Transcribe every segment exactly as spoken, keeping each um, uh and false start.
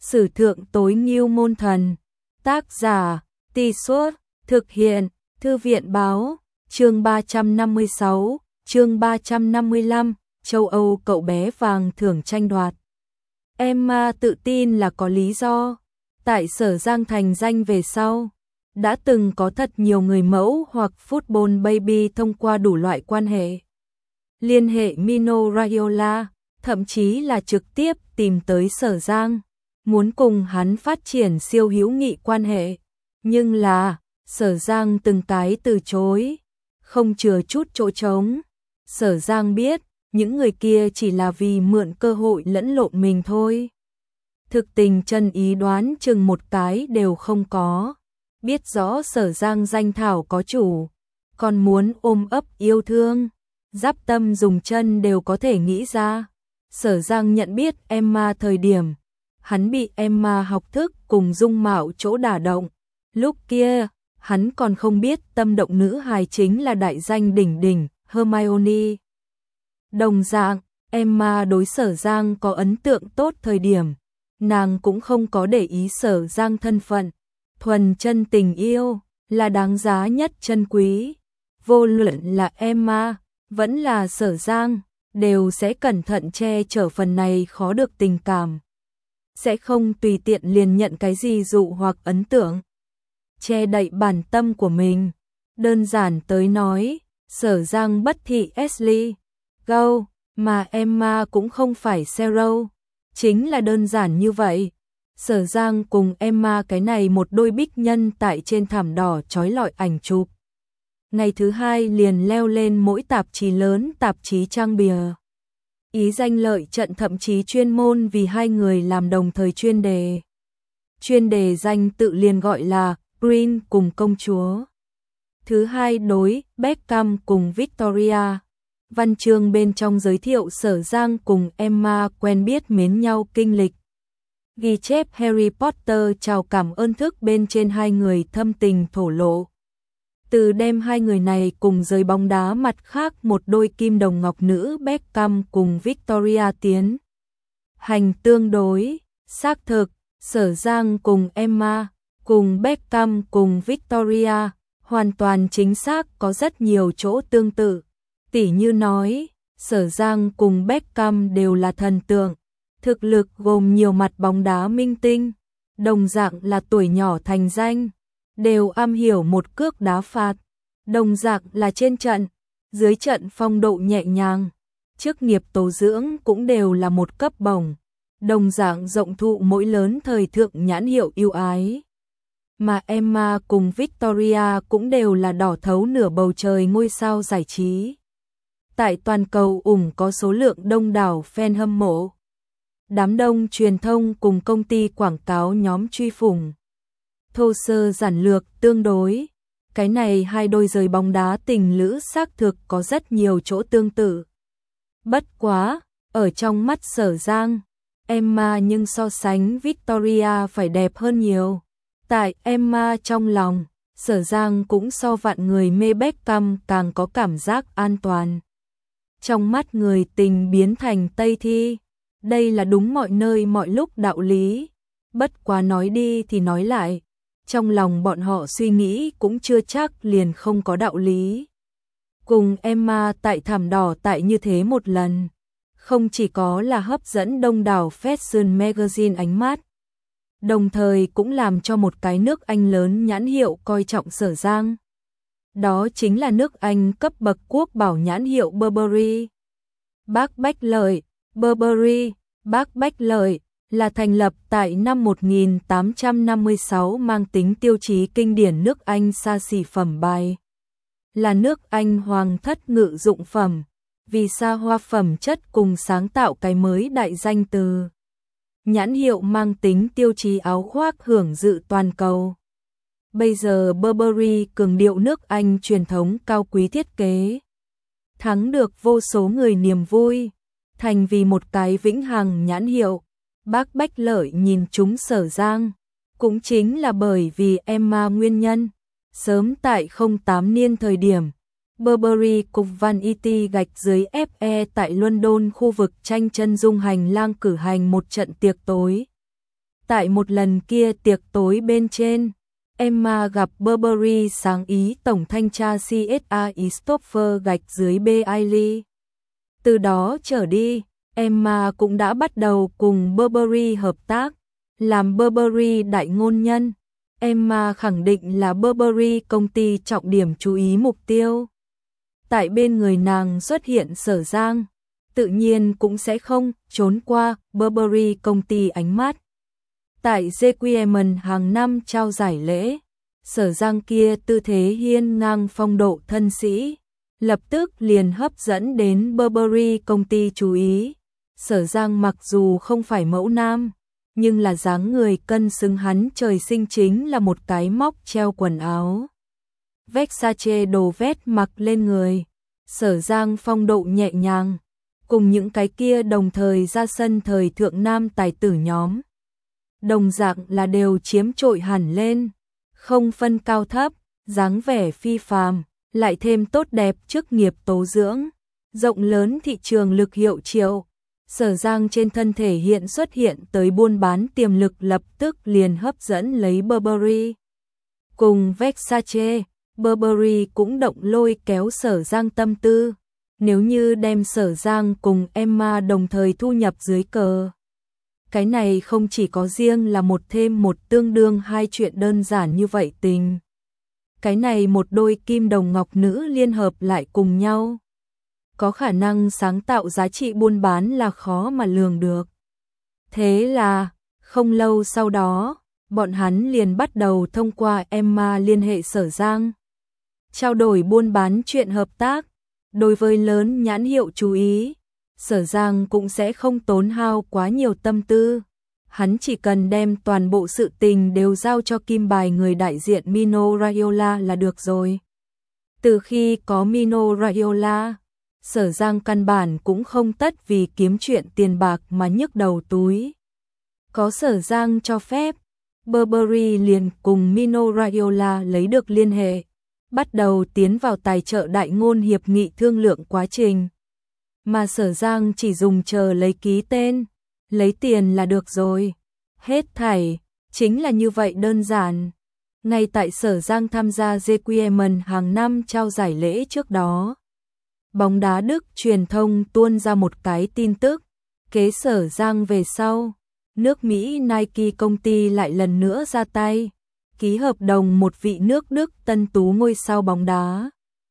Sử thượng tối ngưu môn thần. Tác giả, Tì Suốt, thực hiện, Thư viện báo, chương ba trăm năm mươi sáu, chương ba trăm năm mươi lăm, châu Âu cậu bé vàng thưởng tranh đoạt. Emma tự tin là có lý do. Tại Sở Giang thành danh về sau, đã từng có thật nhiều người mẫu hoặc football baby thông qua đủ loại quan hệ. Liên hệ Mino Raiola, thậm chí là trực tiếp tìm tới Sở Giang, muốn cùng hắn phát triển siêu hữu nghị quan hệ. Nhưng là, Sở Giang từng cái từ chối, không chừa chút chỗ trống. Sở Giang biết, những người kia chỉ là vì mượn cơ hội lẫn lộn mình thôi. Thực tình chân ý đoán chừng một cái đều không có. Biết rõ Sở Giang danh thảo có chủ, còn muốn ôm ấp yêu thương, giáp tâm dùng chân đều có thể nghĩ ra. Sở Giang nhận biết Emma thời điểm, hắn bị Emma học thức cùng dung mạo chỗ đả động. Lúc kia, hắn còn không biết tâm động nữ hài chính là đại danh đỉnh đỉnh, Hermione. Đồng dạng, Emma đối Sở Giang có ấn tượng tốt thời điểm, nàng cũng không có để ý Sở Giang thân phận. Thuần chân tình yêu là đáng giá nhất chân quý. Vô luận là Emma, vẫn là Sở Giang, đều sẽ cẩn thận che chở phần này khó được tình cảm. Sẽ không tùy tiện liền nhận cái gì dụ hoặc ấn tượng. Che đậy bản tâm của mình. Đơn giản tới nói, Sở Giang bất thị Ashley, Go, mà Emma cũng không phải Zero. Chính là đơn giản như vậy. Sở Giang cùng Emma cái này một đôi bích nhân tại trên thảm đỏ trói lọi ảnh chụp. Ngày thứ hai liền leo lên mỗi tạp chí lớn tạp chí trang bìa. Ý danh lợi trận thậm chí chuyên môn vì hai người làm đồng thời chuyên đề. Chuyên đề danh tự liền gọi là Green cùng công chúa. Thứ hai đối Beckham cùng Victoria. Văn chương bên trong giới thiệu Sở Giang cùng Emma quen biết mến nhau kinh lịch. Ghi chép Harry Potter chào cảm ơn thức bên trên hai người thâm tình thổ lộ. Từ đem hai người này cùng giới bóng đá mặt khác một đôi kim đồng ngọc nữ Beckham cùng Victoria tiến hành tương đối, xác thực, Sở Giang cùng Emma, cùng Beckham cùng Victoria, hoàn toàn chính xác có rất nhiều chỗ tương tự. Tỉ như nói, Sở Giang cùng Beckham đều là thần tượng, thực lực gồm nhiều mặt bóng đá minh tinh, đồng dạng là tuổi nhỏ thành danh, đều am hiểu một cước đá phạt, đồng dạng là trên trận, dưới trận phong độ nhẹ nhàng, chức nghiệp tố dưỡng cũng đều là một cấp bổng, đồng dạng rộng thụ mỗi lớn thời thượng nhãn hiệu ưu ái. Mà Emma cùng Victoria cũng đều là đỏ thấu nửa bầu trời ngôi sao giải trí. Tại toàn cầu ủng có số lượng đông đảo fan hâm mộ. Đám đông truyền thông cùng công ty quảng cáo nhóm truy phủng. Thô sơ giản lược tương đối, cái này hai đôi giời bóng đá tình lữ xác thực có rất nhiều chỗ tương tự. Bất quá, ở trong mắt Sở Giang, Emma nhưng so sánh Victoria phải đẹp hơn nhiều. Tại Emma trong lòng, Sở Giang cũng so vạn người mê Beckham càng có cảm giác an toàn. Trong mắt người tình biến thành Tây thi. Đây là đúng mọi nơi mọi lúc đạo lý. Bất quá nói đi thì nói lại, trong lòng bọn họ suy nghĩ cũng chưa chắc liền không có đạo lý. Cùng Emma tại thảm đỏ tại như thế một lần, không chỉ có là hấp dẫn đông đảo Fashion Magazine ánh mắt, đồng thời cũng làm cho một cái nước Anh lớn nhãn hiệu coi trọng Sở Giang. Đó chính là nước Anh cấp bậc quốc bảo nhãn hiệu Burberry. Bác Bách Lợi, Burberry, Bác Bách Lợi là thành lập tại năm một nghìn tám trăm năm mươi sáu, mang tính tiêu chí kinh điển nước Anh xa xỉ phẩm bài. Là nước Anh hoàng thất ngự dụng phẩm, vì xa hoa phẩm chất cùng sáng tạo cái mới đại danh từ. Nhãn hiệu mang tính tiêu chí áo khoác hưởng dự toàn cầu. Bây giờ Burberry cường điệu nước Anh truyền thống cao quý thiết kế, thắng được vô số người niềm vui, thành vì một cái vĩnh hằng nhãn hiệu. Bác Bách Lợi nhìn chúng Sở Giang, cũng chính là bởi vì Emma nguyên nhân. Sớm tại không tám niên thời điểm, Burberry cùng Vanity gạch dưới ép e tại London khu vực tranh chân dung hành lang cử hành một trận tiệc tối. Tại một lần kia tiệc tối bên trên, Emma gặp Burberry sáng ý tổng thanh tra xê ét a Christopher gạch dưới Bailey. Từ đó trở đi, Emma cũng đã bắt đầu cùng Burberry hợp tác, làm Burberry đại ngôn nhân. Emma khẳng định là Burberry công ty trọng điểm chú ý mục tiêu. Tại bên người nàng xuất hiện Sở Giang, tự nhiên cũng sẽ không trốn qua Burberry công ty ánh mắt. Tại Requiem hàng năm trao giải lễ, Sở Giang kia tư thế hiên ngang phong độ thân sĩ, lập tức liền hấp dẫn đến Burberry công ty chú ý. Sở Giang mặc dù không phải mẫu nam, nhưng là dáng người cân xứng, hắn trời sinh chính là một cái móc treo quần áo Versace đồ vét mặc lên người. Sở Giang phong độ nhẹ nhàng, cùng những cái kia đồng thời ra sân thời thượng nam tài tử nhóm. Đồng dạng là đều chiếm trội hẳn lên, không phân cao thấp, dáng vẻ phi phàm, lại thêm tốt đẹp chức nghiệp tố dưỡng, rộng lớn thị trường lực hiệu triệu. Sở Giang trên thân thể hiện xuất hiện tới buôn bán tiềm lực lập tức liền hấp dẫn lấy Burberry. Cùng Versace, Burberry cũng động lôi kéo Sở Giang tâm tư, nếu như đem Sở Giang cùng Emma đồng thời thu nhập dưới cờ. Cái này không chỉ có riêng là một thêm một tương đương hai chuyện đơn giản như vậy tình. Cái này một đôi kim đồng ngọc nữ liên hợp lại cùng nhau, có khả năng sáng tạo giá trị buôn bán là khó mà lường được. Thế là, không lâu sau đó, bọn hắn liền bắt đầu thông qua Emma liên hệ Sở Giang, trao đổi buôn bán chuyện hợp tác. Đối với lớn nhãn hiệu chú ý, Sở Giang cũng sẽ không tốn hao quá nhiều tâm tư. Hắn chỉ cần đem toàn bộ sự tình đều giao cho kim bài người đại diện Mino Raiola là được rồi. Từ khi có Mino Raiola, Sở Giang căn bản cũng không tất vì kiếm chuyện tiền bạc mà nhức đầu túi. Có Sở Giang cho phép, Burberry liền cùng Mino Raiola lấy được liên hệ, bắt đầu tiến vào tài trợ đại ngôn hiệp nghị thương lượng quá trình. Mà Sở Giang chỉ dùng chờ lấy ký tên, lấy tiền là được rồi. Hết thảy, chính là như vậy đơn giản. Ngay tại Sở Giang tham gia Requiem hàng năm trao giải lễ trước đó, bóng đá Đức truyền thông tuôn ra một cái tin tức, kế Sở Giang về sau, nước Mỹ Nike công ty lại lần nữa ra tay, ký hợp đồng một vị nước Đức tân tú ngôi sao bóng đá.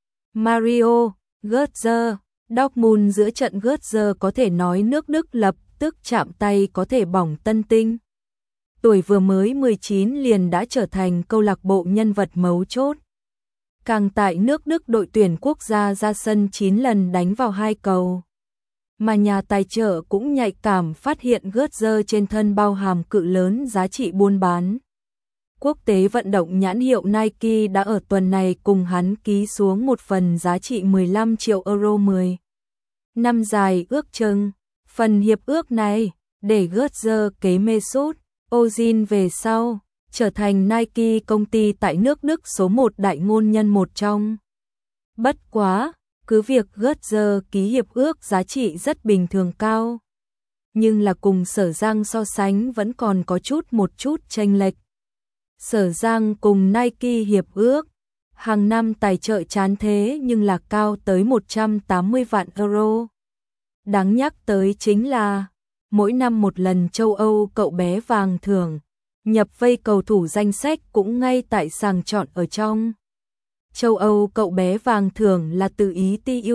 Mario Götze, Dortmund giữa trận Götze có thể nói nước Đức lập tức chạm tay có thể bỏng tân tinh. Tuổi vừa mới mười chín liền đã trở thành câu lạc bộ nhân vật mấu chốt. Càng tại nước Đức đội tuyển quốc gia ra sân chín lần đánh vào hai cầu. Mà nhà tài trợ cũng nhạy cảm phát hiện Götze trên thân bao hàm cự lớn giá trị buôn bán. Quốc tế vận động nhãn hiệu Nike đã ở tuần này cùng hắn ký xuống một phần giá trị mười lăm triệu euro mười năm dài ước chừng. Phần hiệp ước này để Götze kế Mesut Ozil về sau, trở thành Nike công ty tại nước Đức số một đại ngôn nhân một trong. Bất quá, cứ việc Götze ký hiệp ước giá trị rất bình thường cao, nhưng là cùng Sở Giang so sánh vẫn còn có chút một chút chênh lệch. Sở Giang cùng Nike hiệp ước, hàng năm tài trợ chán thế nhưng là cao tới một trăm tám mươi vạn euro. Đáng nhắc tới chính là, mỗi năm một lần châu Âu cậu bé vàng thưởng, nhập vây cầu thủ danh sách cũng ngay tại sàng chọn ở trong. Châu Âu cậu bé vàng thưởng là từ ý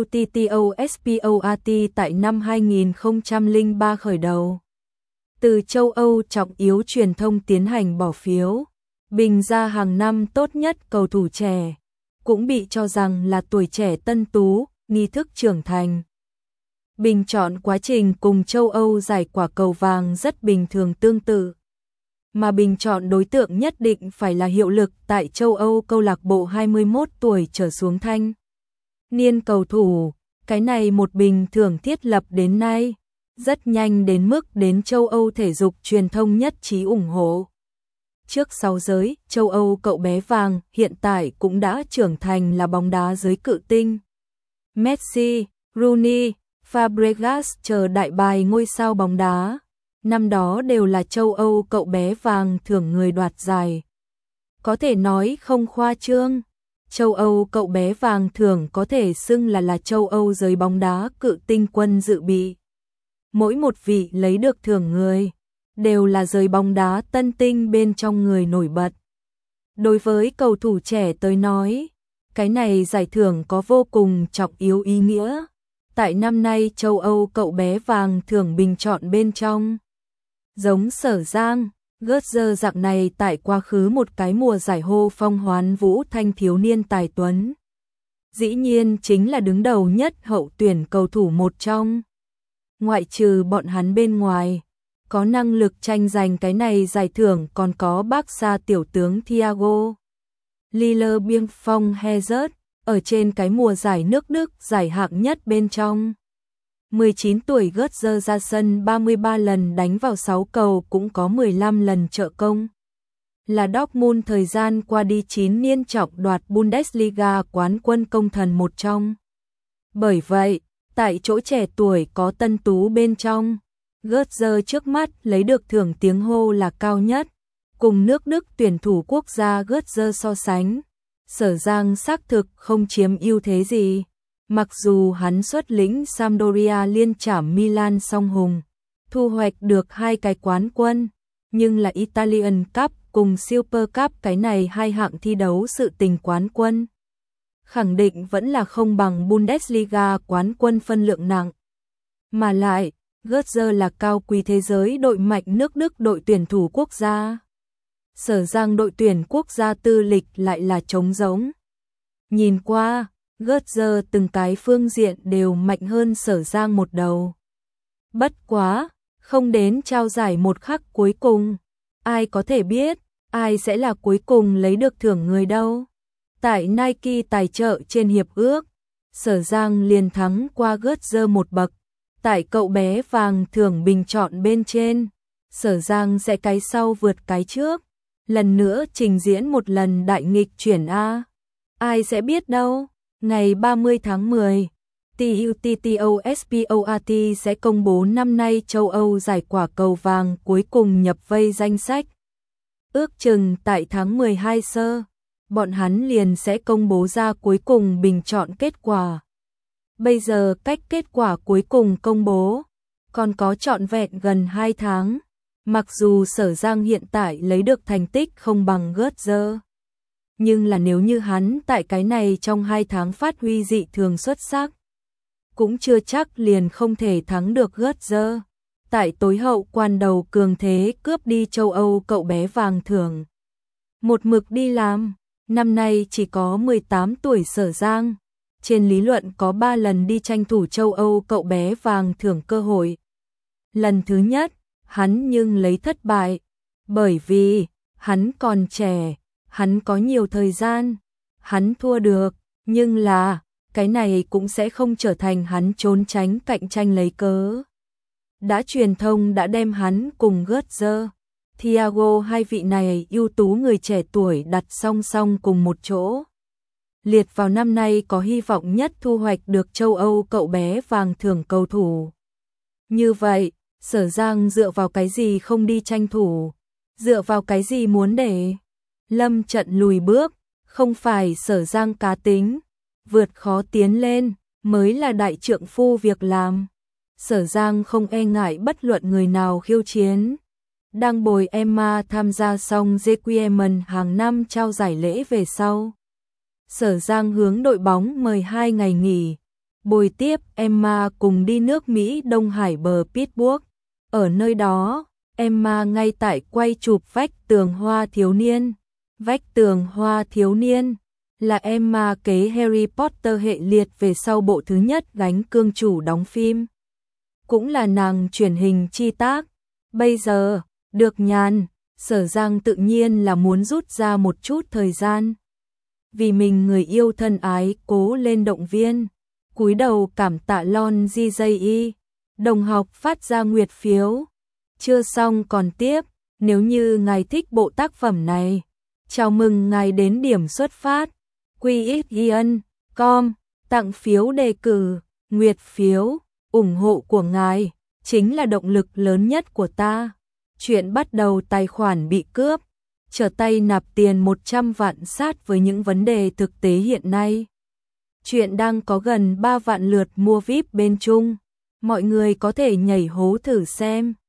TUTTOSPORT tại năm hai nghìn không trăm lẻ ba khởi đầu. Từ châu Âu trọng yếu truyền thông tiến hành bỏ phiếu, bình ra hàng năm tốt nhất cầu thủ trẻ, cũng bị cho rằng là tuổi trẻ tân tú, nghi thức trưởng thành. Bình chọn quá trình cùng châu Âu giải quả cầu vàng rất bình thường tương tự. Mà bình chọn đối tượng nhất định phải là hiệu lực tại châu Âu câu lạc bộ hai mươi mốt tuổi trở xuống thanh niên cầu thủ, cái này một bình thường thiết lập đến nay, rất nhanh đến mức đến châu Âu thể dục truyền thông nhất trí ủng hộ. Trước sau giới, châu Âu cậu bé vàng hiện tại cũng đã trưởng thành là bóng đá giới cự tinh. Messi, Rooney, Fabregas chờ đại bài ngôi sao bóng đá. năm đó đều là châu Âu cậu bé vàng thưởng người đoạt giải. Có thể nói không khoa trương, châu Âu cậu bé vàng thưởng có thể xưng là là châu Âu giới bóng đá cự tinh quân dự bị. Mỗi một vị lấy được thưởng người, đều là giới bóng đá tân tinh bên trong người nổi bật. Đối với cầu thủ trẻ tới nói, cái này giải thưởng có vô cùng trọng yếu ý nghĩa. Tại năm nay châu Âu cậu bé vàng thưởng bình chọn bên trong. Giống Sở Giang, Götze dạng này tại quá khứ một cái mùa giải hô phong hoán vũ thanh thiếu niên tài tuấn. Dĩ nhiên chính là đứng đầu nhất hậu tuyển cầu thủ một trong. Ngoại trừ bọn hắn bên ngoài, có năng lực tranh giành cái này giải thưởng còn có Barca tiểu tướng Thiago Lillebieng Hazard, ở trên cái mùa giải nước Đức giải hạng nhất bên trong. mười chín tuổi Götze ra sân ba mươi ba lần đánh vào sáu cầu cũng có mười lăm lần trợ công. Là Dortmund thời gian qua đi chín niên trọng đoạt Bundesliga quán quân công thần một trong. Bởi vậy, tại chỗ trẻ tuổi có tân tú bên trong, Götze trước mắt lấy được thưởng tiếng hô là cao nhất. Cùng nước Đức tuyển thủ quốc gia Götze so sánh, Sở Giang xác thực không chiếm ưu thế gì. Mặc dù hắn xuất lĩnh Sampdoria liên trảm Milan song hùng, thu hoạch được hai cái quán quân, nhưng là Italian Cup cùng Super Cup cái này hai hạng thi đấu sự tình quán quân. Khẳng định vẫn là không bằng Bundesliga quán quân phân lượng nặng. Mà lại, Götze là cao quý thế giới đội mạnh nước Đức đội tuyển thủ quốc gia. Sở Giang đội tuyển quốc gia tư lịch lại là trống rỗng. Nhìn qua, Götze từng cái phương diện đều mạnh hơn Sở Giang một đầu. Bất quá, không đến trao giải một khắc cuối cùng, ai có thể biết, ai sẽ là cuối cùng lấy được thưởng người đâu. Tại Nike tài trợ trên hiệp ước, Sở Giang liền thắng qua Götze một bậc. Tại cậu bé vàng thưởng bình chọn bên trên, Sở Giang sẽ cái sau vượt cái trước, lần nữa trình diễn một lần đại nghịch chuyển A. Ai sẽ biết đâu, ngày ba mươi tháng mười, TUTTOSPORT sẽ công bố năm nay châu Âu giải quả cầu vàng cuối cùng nhập vây danh sách. Ước chừng tại tháng mười hai sơ, bọn hắn liền sẽ công bố ra cuối cùng bình chọn kết quả. Bây giờ cách kết quả cuối cùng công bố, còn có trọn vẹn gần hai tháng. Mặc dù Sở Giang hiện tại lấy được thành tích không bằng Götze, nhưng là nếu như hắn tại cái này trong hai tháng phát huy dị thường xuất sắc, cũng chưa chắc liền không thể thắng được Götze. Tại tối hậu quan đầu cường thế cướp đi châu Âu cậu bé vàng thưởng. Một mực đi làm, năm nay chỉ có mười tám tuổi Sở Giang, trên lý luận có ba lần đi tranh thủ châu Âu cậu bé vàng thưởng cơ hội. Lần thứ nhất, hắn nhưng lấy thất bại, bởi vì hắn còn trẻ, hắn có nhiều thời gian, hắn thua được, nhưng là cái này cũng sẽ không trở thành hắn trốn tránh cạnh tranh lấy cớ. Đã truyền thông đã đem hắn cùng Götze, Thiago hai vị này ưu tú người trẻ tuổi đặt song song cùng một chỗ. Liệt vào năm nay có hy vọng nhất thu hoạch được châu Âu cậu bé vàng thưởng cầu thủ. Như vậy, Sở Giang dựa vào cái gì không đi tranh thủ, dựa vào cái gì muốn để lâm trận lùi bước, không phải Sở Giang cá tính, vượt khó tiến lên, mới là đại trượng phu việc làm. Sở Giang không e ngại bất luận người nào khiêu chiến. Đang bồi Emma tham gia xong Requiem hàng năm trao giải lễ về sau. Sở Giang hướng đội bóng mời hai ngày nghỉ, bồi tiếp Emma cùng đi nước Mỹ Đông Hải bờ Pittsburgh. Ở nơi đó, Emma ngay tại quay chụp vách tường hoa thiếu niên. Vách tường hoa thiếu niên là Emma kế Harry Potter hệ liệt về sau bộ thứ nhất gánh cương chủ đóng phim. Cũng là nàng truyền hình chi tác. Bây giờ, được nhàn, Sở Giang tự nhiên là muốn rút ra một chút thời gian. Vì mình người yêu thân ái cố lên động viên. Cúi đầu cảm tạ Lon gi gi i. Đồng học phát ra nguyệt phiếu. Chưa xong còn tiếp, nếu như ngài thích bộ tác phẩm này, chào mừng ngài đến điểm xuất phát. quy ích ian chấm com tặng phiếu đề cử, nguyệt phiếu, ủng hộ của ngài chính là động lực lớn nhất của ta. Chuyện bắt đầu tài khoản bị cướp, trở tay nạp tiền một trăm vạn sát với những vấn đề thực tế hiện nay. Chuyện đang có gần ba vạn lượt mua vi ai pi bên Trung. Mọi người có thể nhảy hố thử xem.